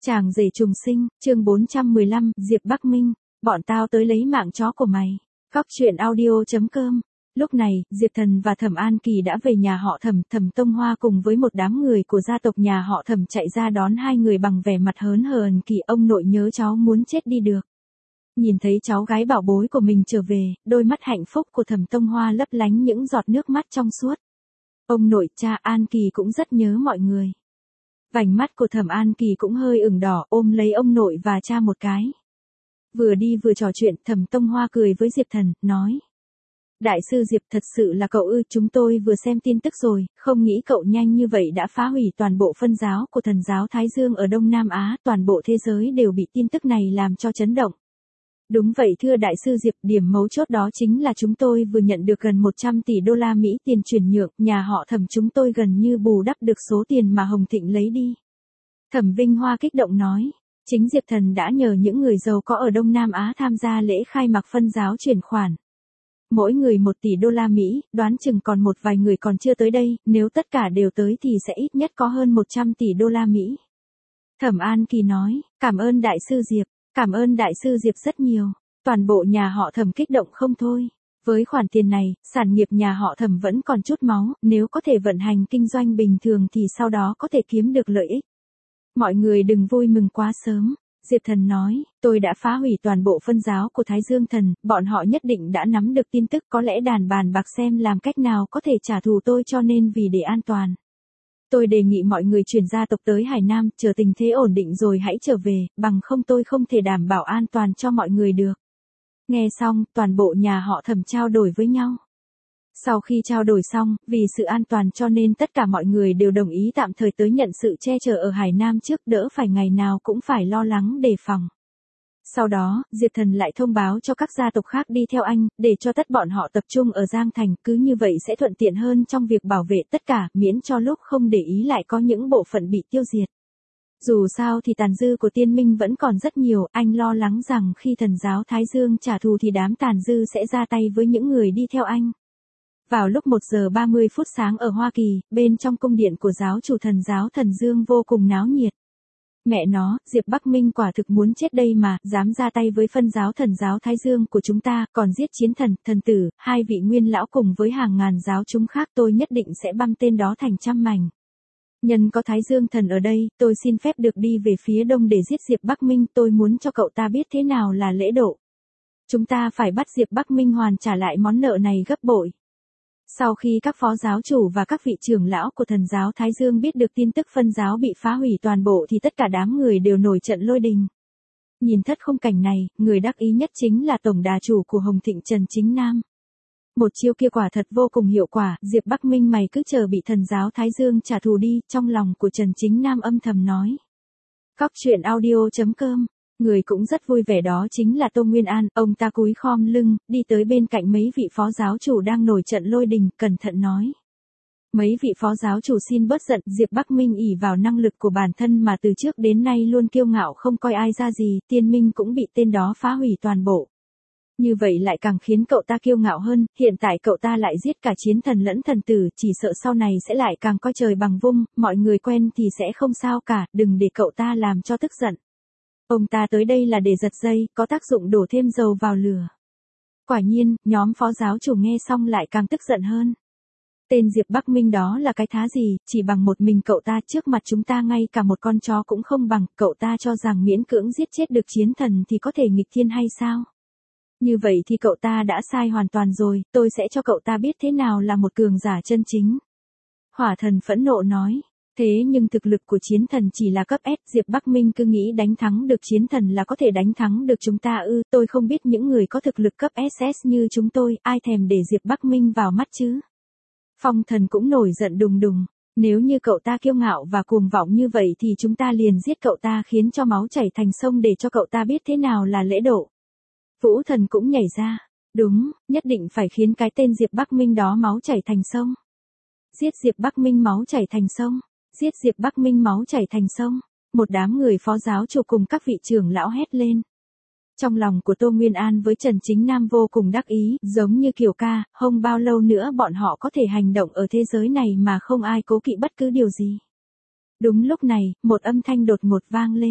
Chàng rể trùng sinh, chương 415, Diệp Bắc Minh, bọn tao tới lấy mạng chó của mày. Góc truyện audio.com. Lúc này, Diệp Thần và Thẩm An Kỳ đã về nhà họ Thẩm. Thẩm Tông Hoa cùng với một đám người của gia tộc nhà họ Thẩm chạy ra đón hai người bằng vẻ mặt hớn hở. Kỳ ông nội nhớ cháu muốn chết đi được. Nhìn thấy cháu gái bảo bối của mình trở về, đôi mắt hạnh phúc của Thẩm Tông Hoa lấp lánh những giọt nước mắt trong suốt. Ông nội, cha An Kỳ cũng rất nhớ mọi người. Vành mắt của Thẩm An Kỳ cũng hơi ửng đỏ, ôm lấy ông nội và cha một cái. Vừa đi vừa trò chuyện, Thẩm Tông Hoa cười với Diệp Thần, nói. Đại sư Diệp, thật sự là cậu ư? Chúng tôi vừa xem tin tức rồi, không nghĩ cậu nhanh như vậy đã phá hủy toàn bộ phân giáo của thần giáo Thái Dương ở Đông Nam Á, toàn bộ thế giới đều bị tin tức này làm cho chấn động. Đúng vậy thưa đại sư Diệp, điểm mấu chốt đó chính là chúng tôi vừa nhận được gần 100 tỷ đô la Mỹ tiền chuyển nhượng, nhà họ Thẩm chúng tôi gần như bù đắp được số tiền mà Hồng Thịnh lấy đi. Thẩm Vinh Hoa kích động nói, chính Diệp Thần đã nhờ những người giàu có ở Đông Nam Á tham gia lễ khai mạc phân giáo chuyển khoản. Mỗi người 1 tỷ đô la Mỹ, đoán chừng còn một vài người còn chưa tới đây, nếu tất cả đều tới thì sẽ ít nhất có hơn 100 tỷ đô la Mỹ. Thẩm An Kỳ nói, cảm ơn đại sư Diệp. Cảm ơn đại sư Diệp rất nhiều. Toàn bộ nhà họ Thẩm kích động không thôi. Với khoản tiền này, sản nghiệp nhà họ Thẩm vẫn còn chút máu, nếu có thể vận hành kinh doanh bình thường thì sau đó có thể kiếm được lợi ích. Mọi người đừng vui mừng quá sớm. Diệp Thần nói, tôi đã phá hủy toàn bộ phân giáo của Thái Dương Thần, bọn họ nhất định đã nắm được tin tức, có lẽ bàn bạc xem làm cách nào có thể trả thù tôi, cho nên vì để an toàn. Tôi đề nghị mọi người chuyển gia tộc tới Hải Nam, chờ tình thế ổn định rồi hãy trở về, bằng không tôi không thể đảm bảo an toàn cho mọi người được. Nghe xong, toàn bộ nhà họ Thẩm trao đổi với nhau. Sau khi trao đổi xong, vì sự an toàn cho nên tất cả mọi người đều đồng ý tạm thời tới nhận sự che chở ở Hải Nam trước, đỡ phải ngày nào cũng phải lo lắng đề phòng. Sau đó, Diệp Thần lại thông báo cho các gia tộc khác đi theo anh, để cho tất bọn họ tập trung ở Giang Thành, cứ như vậy sẽ thuận tiện hơn trong việc bảo vệ tất cả, miễn cho lúc không để ý lại có những bộ phận bị tiêu diệt. Dù sao thì tàn dư của Tiên Minh vẫn còn rất nhiều, anh lo lắng rằng khi thần giáo Thái Dương trả thù thì đám tàn dư sẽ ra tay với những người đi theo anh. Vào lúc 1 giờ 30 phút sáng ở Hoa Kỳ, bên trong cung điện của giáo chủ thần giáo Thần Dương vô cùng náo nhiệt. Mẹ nó, Diệp Bắc Minh quả thực muốn chết đây mà, dám ra tay với phân giáo thần giáo Thái Dương của chúng ta, còn giết chiến thần, thần tử, 2 vị nguyên lão cùng với hàng ngàn giáo chúng khác, tôi nhất định sẽ băm tên đó thành trăm mảnh. Nhân có Thái Dương thần ở đây, tôi xin phép được đi về phía đông để giết Diệp Bắc Minh, tôi muốn cho cậu ta biết thế nào là lễ độ. Chúng ta phải bắt Diệp Bắc Minh hoàn trả lại món nợ này gấp bội. Sau khi các phó giáo chủ và các vị trưởng lão của thần giáo Thái Dương biết được tin tức phân giáo bị phá hủy toàn bộ thì tất cả đám người đều nổi trận lôi đình. Nhìn thất khung cảnh này, người đắc ý nhất chính là tổng đà chủ của Hồng Thịnh Trần Chính Nam. Một chiêu kia quả thật vô cùng hiệu quả, Diệp Bắc Minh mày cứ chờ bị thần giáo Thái Dương trả thù đi, trong lòng của Trần Chính Nam âm thầm nói. Góc truyện audio.com. Người cũng rất vui vẻ đó chính là Tô Nguyên An, ông ta cúi khom lưng, đi tới bên cạnh mấy vị phó giáo chủ đang nổi trận lôi đình, cẩn thận nói. Mấy vị phó giáo chủ xin bớt giận, Diệp Bắc Minh ỷ vào năng lực của bản thân mà từ trước đến nay luôn kiêu ngạo không coi ai ra gì, Tiên Minh cũng bị tên đó phá hủy toàn bộ. Như vậy lại càng khiến cậu ta kiêu ngạo hơn, hiện tại cậu ta lại giết cả chiến thần lẫn thần tử, chỉ sợ sau này sẽ lại càng coi trời bằng vung, mọi người quen thì sẽ không sao cả, đừng để cậu ta làm cho tức giận. Ông ta tới đây là để giật dây, có tác dụng đổ thêm dầu vào lửa. Quả nhiên, nhóm phó giáo chủ nghe xong lại càng tức giận hơn. Tên Diệp Bắc Minh đó là cái thá gì, chỉ bằng một mình cậu ta trước mặt chúng ta ngay cả một con chó cũng không bằng, cậu ta cho rằng miễn cưỡng giết chết được chiến thần thì có thể nghịch thiên hay sao? Như vậy thì cậu ta đã sai hoàn toàn rồi, tôi sẽ cho cậu ta biết thế nào là một cường giả chân chính. Hỏa thần phẫn nộ nói. Thế nhưng thực lực của chiến thần chỉ là cấp S, Diệp Bắc Minh cứ nghĩ đánh thắng được chiến thần là có thể đánh thắng được chúng ta ư, tôi không biết những người có thực lực cấp SS như chúng tôi, ai thèm để Diệp Bắc Minh vào mắt chứ. Phong thần cũng nổi giận đùng đùng, nếu như cậu ta kiêu ngạo và cuồng vọng như vậy thì chúng ta liền giết cậu ta khiến cho máu chảy thành sông để cho cậu ta biết thế nào là lễ độ. Vũ thần cũng nhảy ra, đúng, nhất định phải khiến cái tên Diệp Bắc Minh đó máu chảy thành sông. Giết Diệp Bắc Minh máu chảy thành sông. Giết Diệp Bắc Minh máu chảy thành sông. Một đám người phó giáo chủ cùng các vị trưởng lão hét lên. Trong lòng của Tô Nguyên An với Trần Chính Nam vô cùng đắc ý, giống như kiểu ca, không bao lâu nữa bọn họ có thể hành động ở thế giới này mà không ai cố kỵ bất cứ điều gì. Đúng lúc này, một âm thanh đột ngột vang lên.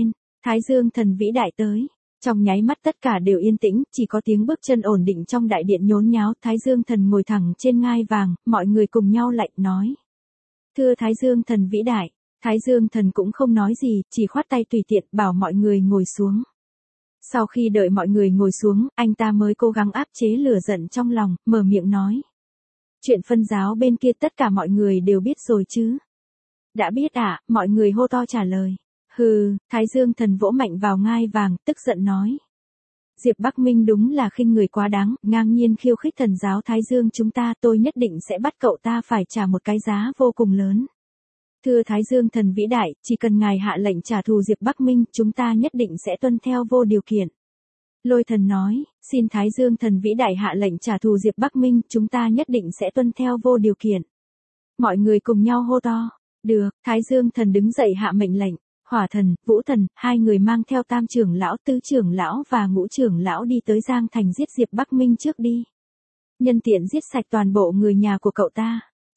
Thái Dương thần vĩ đại tới. Trong nháy mắt tất cả đều yên tĩnh, chỉ có tiếng bước chân ổn định trong đại điện nhốn nháo. Thái Dương thần ngồi thẳng trên ngai vàng, mọi người cùng nhau lạnh nói. Thưa Thái Dương thần vĩ đại. Thái Dương thần cũng không nói gì, chỉ khoát tay tùy tiện bảo mọi người ngồi xuống. Sau khi đợi mọi người ngồi xuống, anh ta mới cố gắng áp chế lửa giận trong lòng, mở miệng nói. Chuyện phân giáo bên kia tất cả mọi người đều biết rồi chứ. Đã biết ạ, mọi người hô to trả lời. Hừ, Thái Dương thần vỗ mạnh vào ngai vàng, tức giận nói. Diệp Bắc Minh đúng là khinh người quá đáng, ngang nhiên khiêu khích thần giáo Thái Dương chúng ta, tôi nhất định sẽ bắt cậu ta phải trả một cái giá vô cùng lớn. Thưa Thái Dương thần vĩ đại, chỉ cần ngài hạ lệnh trả thù Diệp Bắc Minh, chúng ta nhất định sẽ tuân theo vô điều kiện. Lôi thần nói, xin Thái Dương thần vĩ đại hạ lệnh trả thù Diệp Bắc Minh, chúng ta nhất định sẽ tuân theo vô điều kiện. Mọi người cùng nhau hô to. Được, Thái Dương thần đứng dậy hạ mệnh lệnh. Hỏa thần, Vũ thần, hai người mang theo tam trưởng lão, tứ trưởng lão và ngũ trưởng lão đi tới Giang Thành giết Diệp Bắc Minh trước đi. Nhân tiện giết sạch toàn bộ người nhà của cậu ta.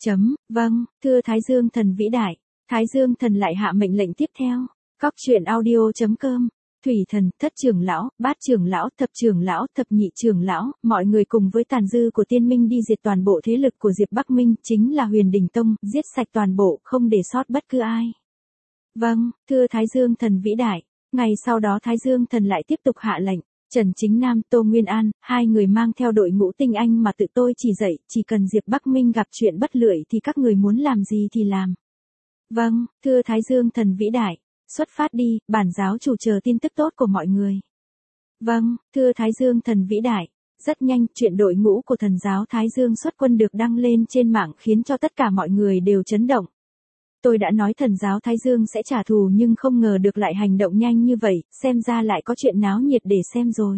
Vâng, thưa Thái Dương thần vĩ đại. Thái Dương thần lại hạ mệnh lệnh tiếp theo. Cóc truyện audio.com. Thủy thần, thất trưởng lão, bát trưởng lão, thập nhị trưởng lão, mọi người cùng với tàn dư của tiên minh đi diệt toàn bộ thế lực của Diệp Bắc Minh, chính là Huyền Đình Tông, giết sạch toàn bộ, không để sót bất cứ ai. Vâng, thưa Thái Dương thần vĩ đại. Ngày sau đó Thái Dương thần lại tiếp tục hạ lệnh. Trần Chính Nam, Tô Nguyên An, hai người mang theo đội ngũ tinh anh mà tự tôi chỉ dạy, chỉ cần Diệp Bắc Minh gặp chuyện bất lợi thì các người muốn làm gì thì làm. Vâng, thưa Thái Dương thần vĩ đại. Xuất phát đi, bản giáo chủ chờ tin tức tốt của mọi người. Vâng, thưa Thái Dương thần vĩ đại. Rất nhanh, chuyện đội ngũ của thần giáo Thái Dương xuất quân được đăng lên trên mạng khiến cho tất cả mọi người đều chấn động. Tôi đã nói thần giáo Thái Dương sẽ trả thù nhưng không ngờ được lại hành động nhanh như vậy, xem ra lại có chuyện náo nhiệt để xem rồi.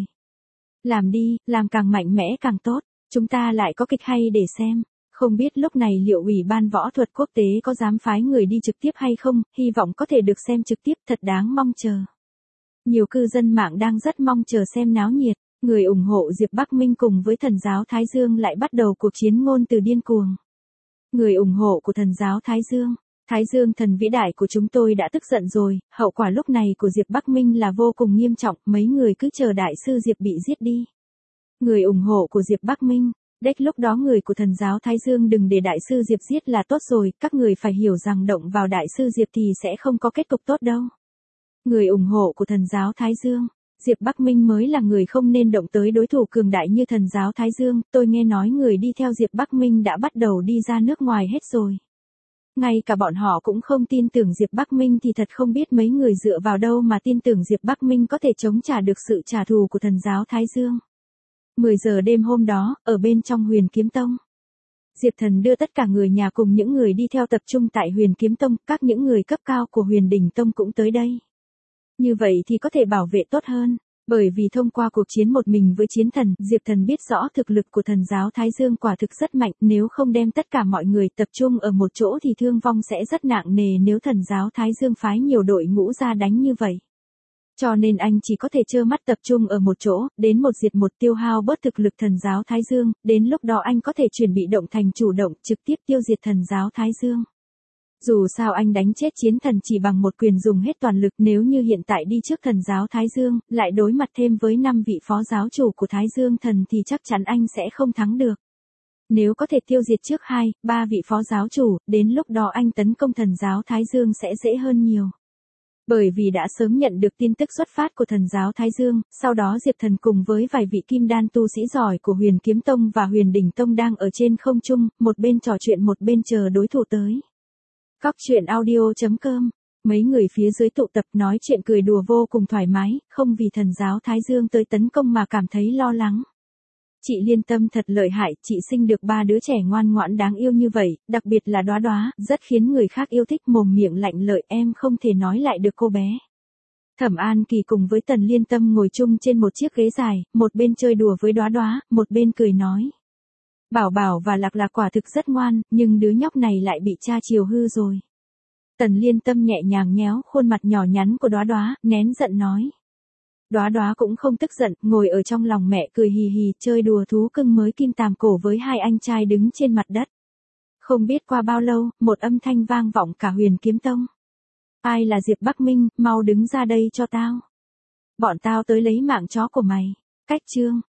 Làm đi, làm càng mạnh mẽ càng tốt, chúng ta lại có kịch hay để xem. Không biết lúc này liệu Ủy ban võ thuật quốc tế có dám phái người đi trực tiếp hay không, hy vọng có thể được xem trực tiếp, thật đáng mong chờ. Nhiều cư dân mạng đang rất mong chờ xem náo nhiệt, người ủng hộ Diệp Bắc Minh cùng với thần giáo Thái Dương lại bắt đầu cuộc chiến ngôn từ điên cuồng. Người ủng hộ của thần giáo Thái Dương thần vĩ đại của chúng tôi đã tức giận rồi, hậu quả lúc này của Diệp Bắc Minh là vô cùng nghiêm trọng, mấy người cứ chờ đại sư Diệp bị giết đi. Người ủng hộ của Diệp Bắc Minh. Đếch lúc đó người của thần giáo Thái Dương đừng để đại sư Diệp giết là tốt rồi, các người phải hiểu rằng động vào đại sư Diệp thì sẽ không có kết cục tốt đâu. Người ủng hộ của thần giáo Thái Dương, Diệp Bắc Minh mới là người không nên động tới đối thủ cường đại như thần giáo Thái Dương, tôi nghe nói người đi theo Diệp Bắc Minh đã bắt đầu đi ra nước ngoài hết rồi. Ngay cả bọn họ cũng không tin tưởng Diệp Bắc Minh thì thật không biết mấy người dựa vào đâu mà tin tưởng Diệp Bắc Minh có thể chống trả được sự trả thù của thần giáo Thái Dương. 10 giờ đêm hôm đó, ở bên trong Huyền Kiếm Tông. Diệp Thần đưa tất cả người nhà cùng những người đi theo tập trung tại Huyền Kiếm Tông, các những người cấp cao của Huyền Đình Tông cũng tới đây. Như vậy thì có thể bảo vệ tốt hơn, bởi vì thông qua cuộc chiến một mình với chiến thần, Diệp Thần biết rõ thực lực của thần giáo Thái Dương quả thực rất mạnh, nếu không đem tất cả mọi người tập trung ở một chỗ thì thương vong sẽ rất nặng nề nếu thần giáo Thái Dương phái nhiều đội ngũ ra đánh như vậy. Cho nên anh chỉ có thể trơ mắt tập trung ở một chỗ, đến một diệt một tiêu hao bớt thực lực thần giáo Thái Dương, đến lúc đó anh có thể chuyển bị động thành chủ động, trực tiếp tiêu diệt thần giáo Thái Dương. Dù sao anh đánh chết chiến thần chỉ bằng một quyền dùng hết toàn lực, nếu như hiện tại đi trước thần giáo Thái Dương, lại đối mặt thêm với 5 vị phó giáo chủ của Thái Dương thần thì chắc chắn anh sẽ không thắng được. Nếu có thể tiêu diệt trước 2, 3 vị phó giáo chủ, đến lúc đó anh tấn công thần giáo Thái Dương sẽ dễ hơn nhiều. Bởi vì đã sớm nhận được tin tức xuất phát của thần giáo Thái Dương, sau đó Diệp Thần cùng với vài vị kim đan tu sĩ giỏi của Huyền Kiếm Tông và Huyền Đình Tông đang ở trên không trung, một bên trò chuyện một bên chờ đối thủ tới. Cóc truyện audio.com. Mấy người phía dưới tụ tập nói chuyện cười đùa vô cùng thoải mái, không vì thần giáo Thái Dương tới tấn công mà cảm thấy lo lắng. Chị Liên Tâm thật lợi hại, chị sinh được 3 đứa trẻ ngoan ngoãn đáng yêu như vậy, đặc biệt là Đóa Đóa, rất khiến người khác yêu thích, mồm miệng lạnh lợi, em không thể nói lại được cô bé. Thẩm An Kỳ cùng với Tần Liên Tâm ngồi chung trên một chiếc ghế dài, một bên chơi đùa với Đóa Đóa, một bên cười nói. Bảo Bảo và Lạc Lạc quả thực rất ngoan, nhưng đứa nhóc này lại bị cha chiều hư rồi. Tần Liên Tâm nhẹ nhàng nhéo khuôn mặt nhỏ nhắn của Đóa Đóa, nén giận nói. Đóa Đóa cũng không tức giận, ngồi ở trong lòng mẹ cười hì hì, chơi đùa thú cưng mới kim tàm cổ với hai anh trai đứng trên mặt đất. Không biết qua bao lâu, một âm thanh vang vọng cả Huyền Kiếm Tông. Ai là Diệp Bắc Minh, mau đứng ra đây cho tao. Bọn tao tới lấy mạng chó của mày. Cách chương.